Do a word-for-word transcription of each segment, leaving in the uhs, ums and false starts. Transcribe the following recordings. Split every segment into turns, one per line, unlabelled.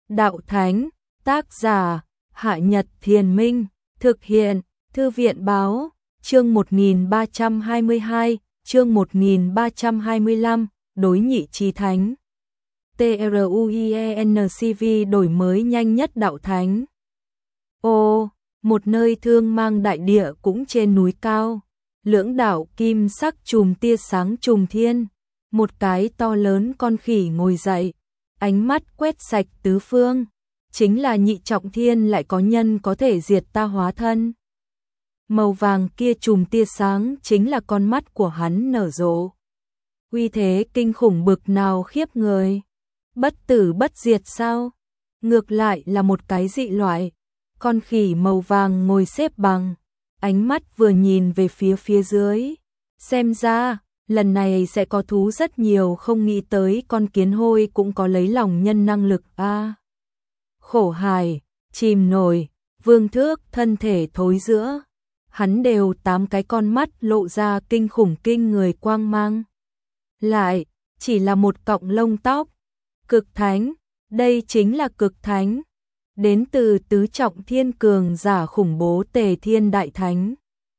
Đạo Thánh, tác giả, Hạ Nhật Thiền Minh, thực hiện, Thư viện Báo, chương một nghìn ba trăm hai mươi hai, chương một nghìn ba trăm hai mươi lăm, đối nhị chí thánh. TRUIENCV đổi mới nhanh nhất Đạo Thánh. Ô, một nơi thương mang đại địa cũng trên núi cao, lưỡng đạo kim sắc chùm tia sáng trùng thiên, một cái to lớn con khỉ ngồi dậy, ánh mắt quét sạch tứ phương, chính là Nhị Trọng Thiên lại có nhân có thể diệt ta hóa thân. Màu vàng kia chùm tia sáng chính là con mắt của hắn nở rộ. Uy thế kinh khủng bực nào khiếp người. Bất tử bất diệt sao? Ngược lại là một cái dị loại. Con khỉ màu vàng ngồi xếp bằng, ánh mắt vừa nhìn về phía phía dưới. Xem ra, lần này sẽ có thú rất nhiều, không nghĩ tới con kiến hôi cũng có lấy lòng nhân năng lực a. À, khổ hài, chìm nổi, Vương Thước thân thể thối giữa. Hắn đều tám cái con mắt lộ ra kinh khủng kinh người quang mang. Lại, chỉ là một cọng lông tóc. Cực thánh, đây chính là cực thánh. Đến từ tứ trọng thiên cường giả khủng bố Tề Thiên Đại Thánh.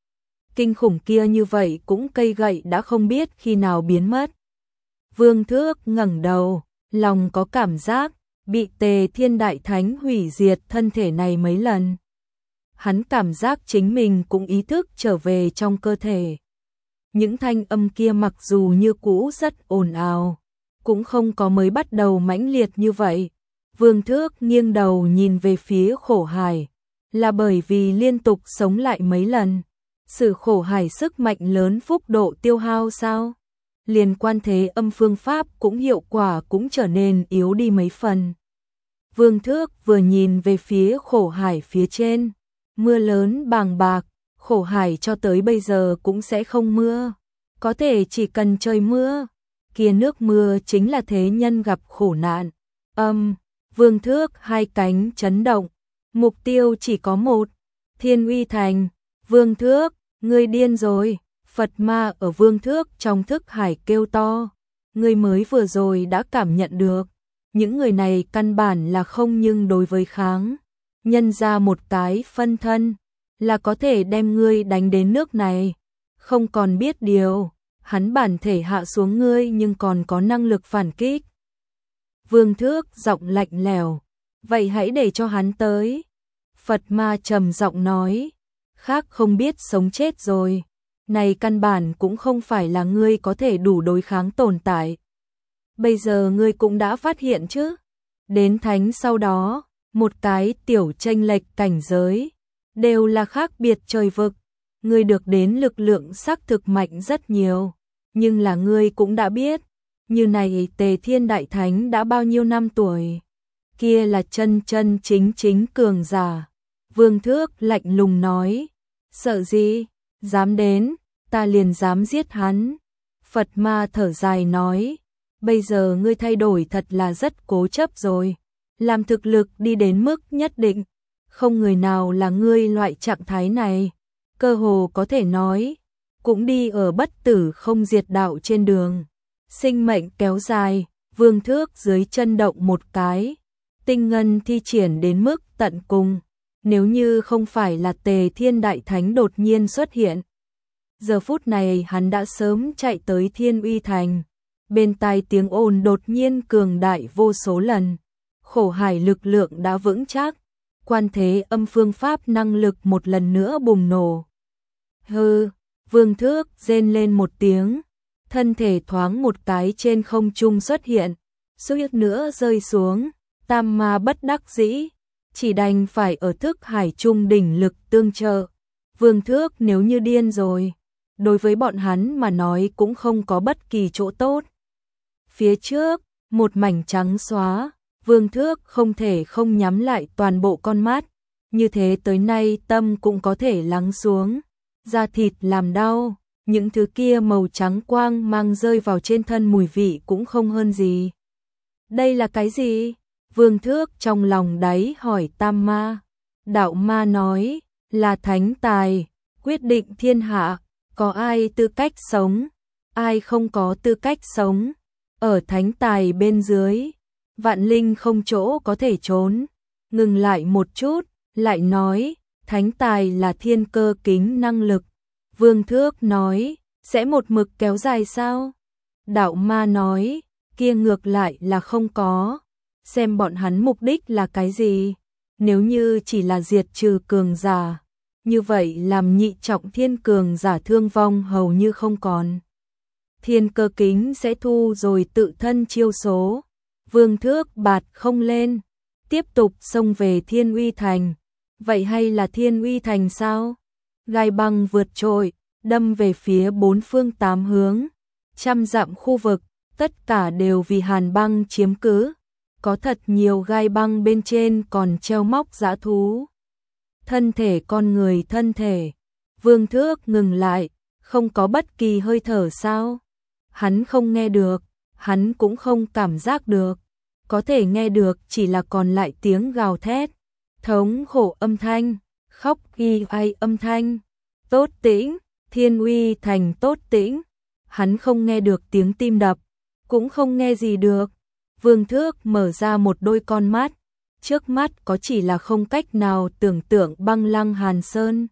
Kinh khủng kia như vậy cũng cây gậy đã không biết khi nào biến mất. Vương Thước ngẩng đầu, lòng có cảm giác bị Tề Thiên Đại Thánh hủy diệt thân thể này mấy lần. Hắn cảm giác chính mình cũng ý thức trở về trong cơ thể. Những thanh âm kia mặc dù như cũ rất ồn ào, cũng không có mới bắt đầu mãnh liệt như vậy. Vương Thước nghiêng đầu nhìn về phía khổ hải, là bởi vì liên tục sống lại mấy lần. Sự khổ hải sức mạnh lớn phúc độ tiêu hao sao? Liên quan thế âm phương pháp cũng hiệu quả cũng trở nên yếu đi mấy phần. Vương Thước vừa nhìn về phía khổ hải phía trên. Mưa lớn bàng bạc, khổ hải cho tới bây giờ cũng sẽ không mưa. Có thể chỉ cần trời mưa, kia nước mưa chính là thế nhân gặp khổ nạn. Âm, Vương Thước hai cánh chấn động, mục tiêu chỉ có một, Thiên Uy Thành. Vương Thước, ngươi điên rồi, Phật ma ở Vương Thước trong thức hải kêu to. Ngươi mới vừa rồi đã cảm nhận được, những người này căn bản là không nhưng đối với kháng. Nhân ra một cái phân thân là có thể đem ngươi đánh đến nước này. Không còn biết điều, hắn bản thể hạ xuống ngươi nhưng còn có năng lực phản kích. Vương Thước giọng lạnh lẽo, vậy hãy để cho hắn tới. Phật ma trầm giọng nói, khác không biết sống chết rồi. Này căn bản cũng không phải là ngươi có thể đủ đối kháng tồn tại. Bây giờ ngươi cũng đã phát hiện chứ. Đến thánh sau đó, một cái tiểu chênh lệch cảnh giới, đều là khác biệt trời vực. Ngươi được đến lực lượng xác thực mạnh rất nhiều, nhưng là ngươi cũng đã biết, như này Tề Thiên Đại Thánh đã bao nhiêu năm tuổi, kia là chân chân chính chính cường giả. Vương Thước lạnh lùng nói, sợ gì, dám đến, ta liền dám giết hắn. Phật ma thở dài nói, bây giờ ngươi thay đổi thật là rất cố chấp rồi. Làm thực lực đi đến mức nhất định, không người nào là ngươi loại trạng thái này, cơ hồ có thể nói, cũng đi ở bất tử không diệt đạo trên đường. Sinh mệnh kéo dài, Vương Thước dưới chân động một cái, tinh ngân thi triển đến mức tận cùng, nếu như không phải là Tề Thiên Đại Thánh đột nhiên xuất hiện. Giờ phút này hắn đã sớm chạy tới Thiên Uy Thành, bên tai tiếng ồn đột nhiên cường đại vô số lần. Khổ hải lực lượng đã vững chắc, quan thế âm phương pháp năng lực một lần nữa bùng nổ. Hừ, Vương Thước rên lên một tiếng, thân thể thoáng một cái trên không trung xuất hiện, suýt nữa rơi xuống, tam ma bất đắc dĩ, chỉ đành phải ở thức hải trung đỉnh lực tương trợ. Vương Thước nếu như điên rồi, đối với bọn hắn mà nói cũng không có bất kỳ chỗ tốt. Phía trước, một mảnh trắng xóa. Vương Thước không thể không nhắm lại toàn bộ con mắt, như thế tới nay tâm cũng có thể lắng xuống, da thịt làm đau, những thứ kia màu trắng quang mang rơi vào trên thân mùi vị cũng không hơn gì. Đây là cái gì? Vương Thước trong lòng đáy hỏi tam ma. Đạo ma nói, là thánh tài, quyết định thiên hạ, có ai tư cách sống, ai không có tư cách sống, ở thánh tài bên dưới. vạn linh không chỗ có thể trốn. Ngừng lại một chút, lại nói, thánh tài là thiên cơ kính năng lực. Vương Thước nói, sẽ một mực kéo dài sao? Đạo ma nói, kia ngược lại là không có. Xem bọn hắn mục đích là cái gì? Nếu như chỉ là diệt trừ cường giả, như vậy làm nhị trọng thiên cường giả thương vong hầu như không còn. Thiên cơ kính sẽ thu rồi tự thân chiêu số. Vương Thước bạt không lên, tiếp tục xông về Thiên Uy Thành. Vậy hay là Thiên Uy Thành sao? Gai băng vượt trội, đâm về phía bốn phương tám hướng. Trăm dặm khu vực, tất cả đều vì hàn băng chiếm cứ. Có thật nhiều gai băng bên trên còn treo móc dã thú. Thân thể con người thân thể. Vương Thước ngừng lại, không có bất kỳ hơi thở sao? Hắn không nghe được, hắn cũng không cảm giác được. Có thể nghe được chỉ là còn lại tiếng gào thét, thống khổ âm thanh, khóc ghi ai âm thanh. Tốt tĩnh, Thiên Uy Thành tốt tĩnh. Hắn không nghe được tiếng tim đập, cũng không nghe gì được. Vương Thước mở ra một đôi con mắt, trước mắt có chỉ là không cách nào tưởng tượng băng lăng hàn sơn.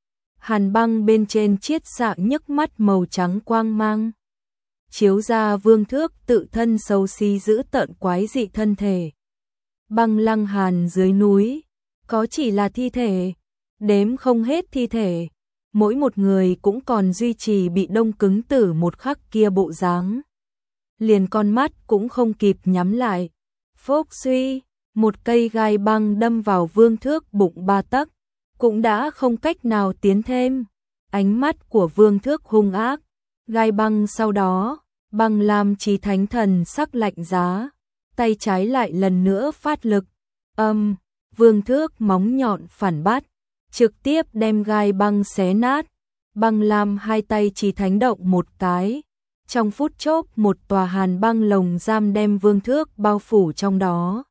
Hàn băng bên trên chiết xạ nhức mắt màu trắng quang mang, chiếu ra Vương Thước tự thân xấu xí dữ tợn quái dị thân thể. Băng lăng hàn dưới núi, có chỉ là thi thể, đếm không hết thi thể. Mỗi một người cũng còn duy trì bị đông cứng tử một khắc kia bộ dáng. Liền con mắt cũng không kịp nhắm lại. Phốc suy, một cây gai băng đâm vào Vương Thước bụng ba tấc, cũng đã không cách nào tiến thêm. Ánh mắt của Vương Thước hung ác, gai băng sau đó, băng lam chí thánh thần sắc lạnh giá, tay trái lại lần nữa phát lực. Âm, Vương Thước móng nhọn phản bắt, trực tiếp đem gai băng xé nát. Băng lam hai tay chí thánh động một cái, trong phút chốc một tòa hàn băng lồng giam đem Vương Thước bao phủ trong đó.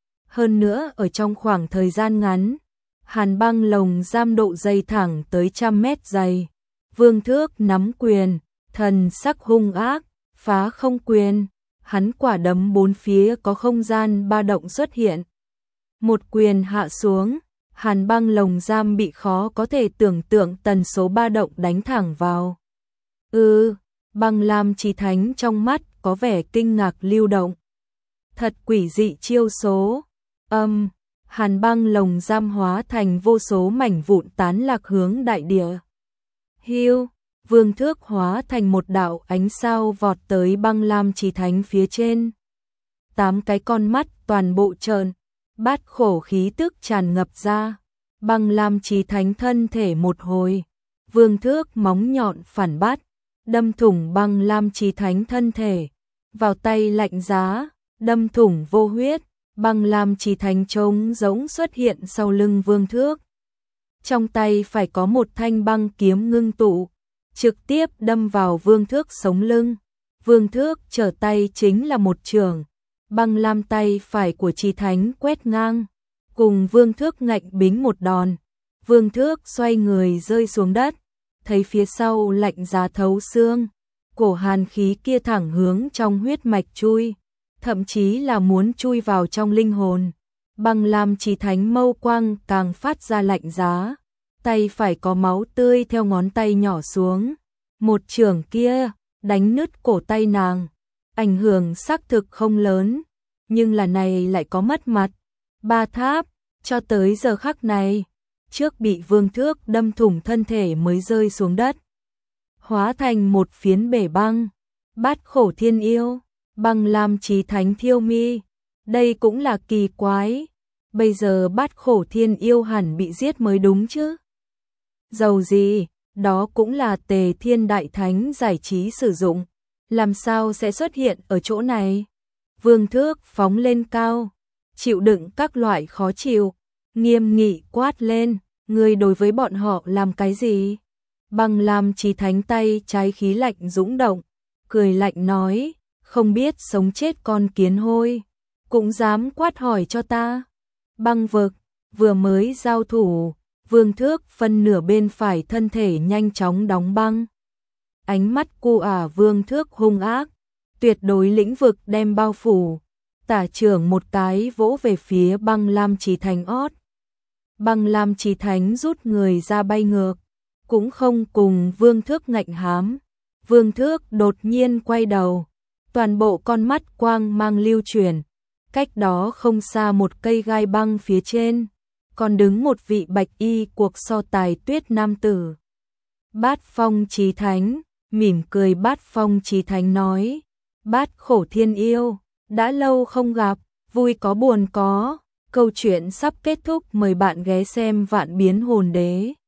Hơn nữa ở trong khoảng thời gian ngắn, hàn băng lồng giam độ dày thẳng tới trăm mét dày. Vương Thước nắm quyền, thần sắc hung ác, phá không quyền, hắn quả đấm bốn phía có không gian ba động xuất hiện. Một quyền hạ xuống, hàn băng lồng giam bị khó có thể tưởng tượng tần số ba động đánh thẳng vào. Ừ, băng lam chí thánh trong mắt có vẻ kinh ngạc lưu động. Thật quỷ dị chiêu số. Âm, um, hàn băng lồng giam hóa thành vô số mảnh vụn tán lạc hướng đại địa. Hiu, Vương Thước hóa thành một đạo ánh sao vọt tới băng lam chí thánh phía trên. Tám cái con mắt toàn bộ trợn, bát khổ khí tức tràn ngập ra. Băng lam chí thánh thân thể một hồi, Vương Thước móng nhọn phản bắt, đâm thủng băng lam chí thánh thân thể, vào tay lạnh giá, đâm thủng vô huyết. Băng lam chí thánh trống rỗng xuất hiện sau lưng Vương Thước. Trong tay phải có một thanh băng kiếm ngưng tụ, trực tiếp đâm vào Vương Thước sống lưng. Vương Thước trở tay chính là một chưởng, băng lam tay phải của chí thánh quét ngang, cùng Vương Thước ngạnh bính một đòn. Vương Thước xoay người rơi xuống đất, thấy phía sau lạnh giá thấu xương, cổ hàn khí kia thẳng hướng trong huyết mạch chui, thậm chí là muốn chui vào trong linh hồn. Băng lam chí thánh mâu quang càng phát ra lạnh giá, tay phải có máu tươi theo ngón tay nhỏ xuống. Một chưởng kia đánh nứt cổ tay nàng, ảnh hưởng xác thực không lớn, nhưng là này lại có mất mặt. Ba tháp, cho tới giờ khắc này, trước bị Vương Thước đâm thủng thân thể mới rơi xuống đất, hóa thành một phiến bể băng. Bát khổ thiên yêu, băng lam chí thánh thiêu mi, đây cũng là kỳ quái. Bây giờ bát khổ thiên yêu hẳn bị giết mới đúng chứ. Dầu gì, đó cũng là Tề Thiên Đại Thánh giải trí sử dụng, làm sao sẽ xuất hiện ở chỗ này? Vương Thước phóng lên cao, chịu đựng các loại khó chịu, nghiêm nghị quát lên, ngươi đối với bọn họ làm cái gì? Băng lam chí thánh tay trái khí lạnh dũng động, cười lạnh nói, không biết sống chết con kiến hôi, cũng dám quát hỏi cho ta. Băng vực, vừa mới giao thủ, Vương Thước phân nửa bên phải thân thể nhanh chóng đóng băng. Ánh mắt cu ả Vương Thước hung ác, tuyệt đối lĩnh vực đem bao phủ, tả trưởng một cái vỗ về phía Băng Lam Chí Thánh ót. Băng Lam Chí Thánh rút người ra bay ngược, cũng không cùng Vương Thước ngạnh hám. Vương Thước đột nhiên quay đầu, toàn bộ con mắt quang mang lưu chuyển, cách đó không xa một cây gai băng phía trên, còn đứng một vị bạch y cuộc so tài tuyết nam tử. Bát Phong Chí Thánh, mỉm cười Bát Phong Chí Thánh nói, Bát Khổ Thiên Yêu, đã lâu không gặp, vui có buồn có, câu chuyện sắp kết thúc, mời bạn ghé xem Vạn Biến Hồn Đế.